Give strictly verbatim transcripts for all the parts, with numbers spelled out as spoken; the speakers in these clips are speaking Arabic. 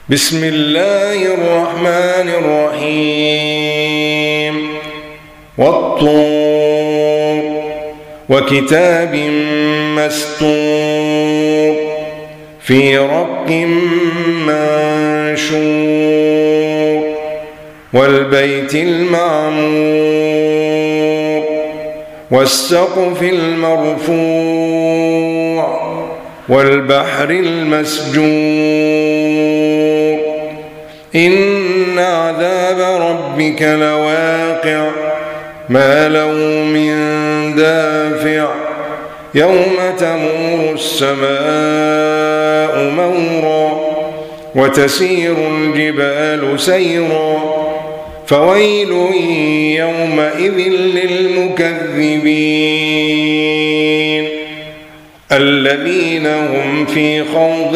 بسم الله الرحمن الرحيم والطور وكتاب مسطور في رق منشور والبيت المعمور والسقف المرفوع والبحر المسجور إن عذاب ربك لواقع ما له من دافع يوم تمور السماء مورا وتسير الجبال سيرا فويل يومئذ للمكذبين الذين هم في خوض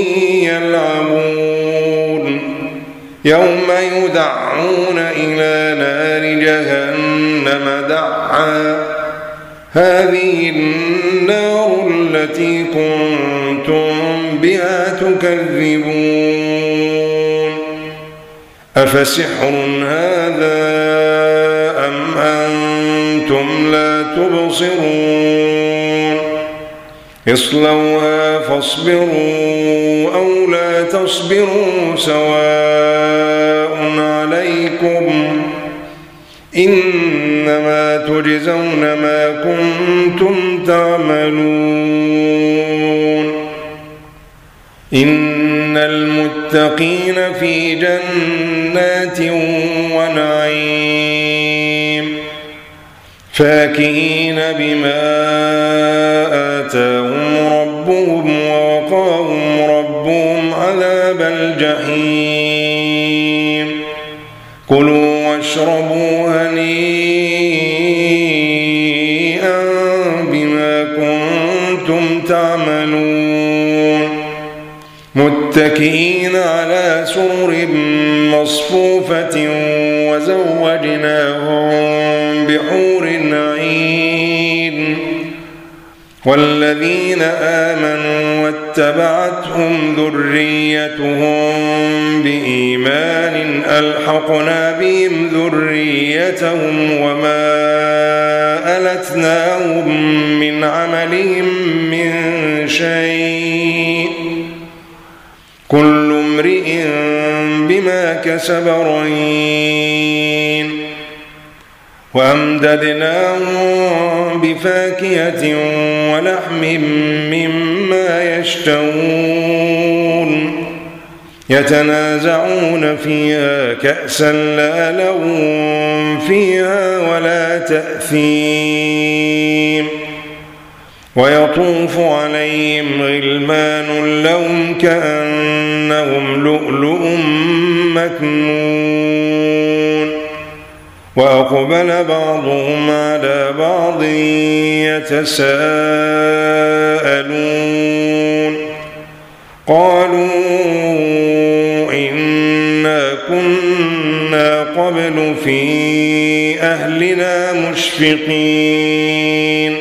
يلعبون يوم يدعون إلى نار جهنم دعا هذه النار التي كنتم بها تكذبون أفسحر هذا أم أنتم لا تبصرون اصلوها فاصبروا أو لا تصبروا سواء عليكم إنما تجزون ما كنتم تعملون إن المتقين في جنات ونعيم فاكهين بما آتاهم ربهم ووقاهم ربهم عذاب الجحيم كلوا واشربوا هنيئا بما كنتم تعملون متكئين على سرر مصفوفة وزوجناهم بحور عين والذين آمنوا واتبعتهم ذريتهم بإيمان ألحقنا بهم ذريتهم وما ألتناهم من عملهم من شيء كل امرئ بما كسب رهين وأمددناهم بفاكهة ولحم مما يشتهون يتنازعون فيها كأسا لا لغو فيها ولا تأثيم ويطوف عليهم غلمان لهم كأنهم لؤلؤ مكنون وأقبل بعضهم على بعض يتساءلون قالوا إنا كنا قبل في أهلنا مشفقين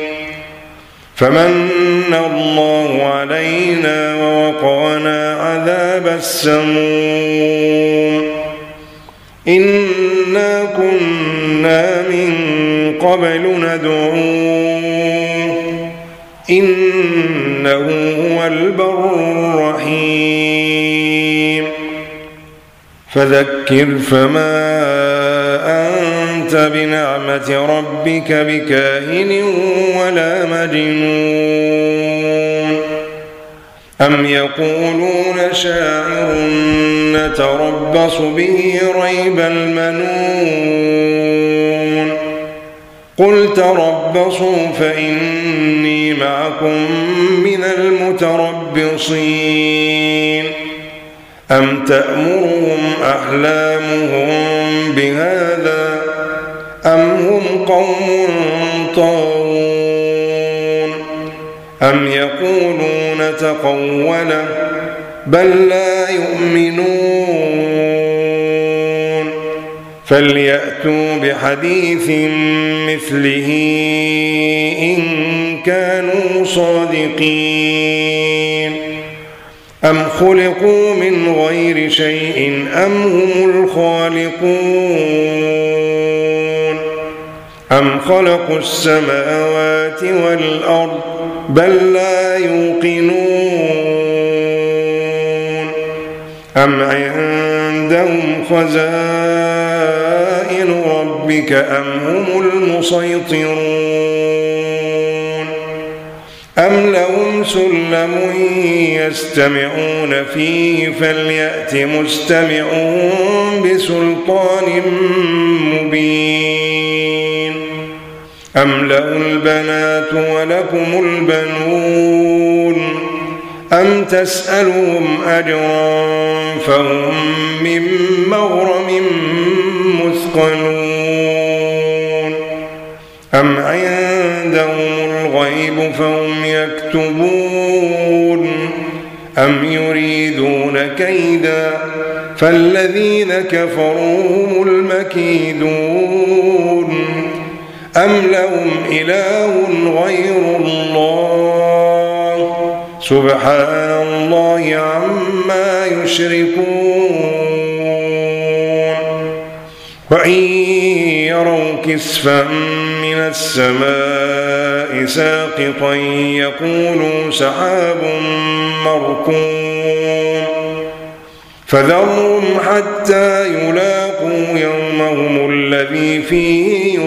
فمن الله علينا ووقانا عذاب السموم إنا كنا من قبل ندعوه إنه هو البر الرحيم فذكر فما أنت بنعمة ربك بكاهن ولا مجنون أم يقولون شاعر نتربص به ريب المنون قل تربصوا فإني معكم من المتربصين أم تأمرهم أحلامهم بهذا أم هم قوم طاغون أم يقولون تقوله بل لا يؤمنون فليأتوا بحديث مثله إن كانوا صادقين أم خلقوا من غير شيء أم هم الخالقون أم خلقوا السماوات والأرض بل لا يوقنون أم عندهم خزائن ربك أم هم المسيطرون أم لهم سلم يستمعون فيه فليأت مستمعون بسلطان مبين أم له البنات ولكم البنون أم تسألهم أجرا فهم من مغرم مثقلون أم عندهم الغيب فهم يكتبون أم يريدون كيدا فالذين كفروا هم المكيدون أم لهم إله غير الله سبحان الله عما يشركون وإن يروا كسفا من السماء ساقطا يقولوا سحاب مركوم فذرهم حتى يلاقوا يومهم الذي فيه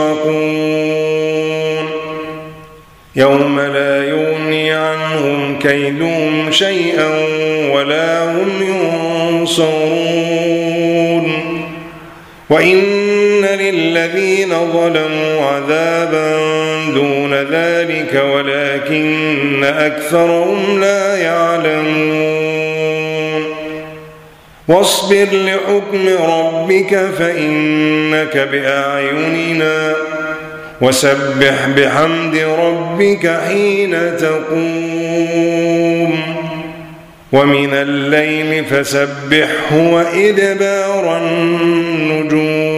يصعقون يوم لا يغني عنهم كيدهم شيئا ولا هم ينصرون وإن للذين ظلموا عذابا دون ذلك ولكن أكثرهم لا يعلمون واصبر لحكم ربك فإنك بأعيننا وسبح بحمد ربك حين تقوم ومن الليل فسبحه وإدبار النجوم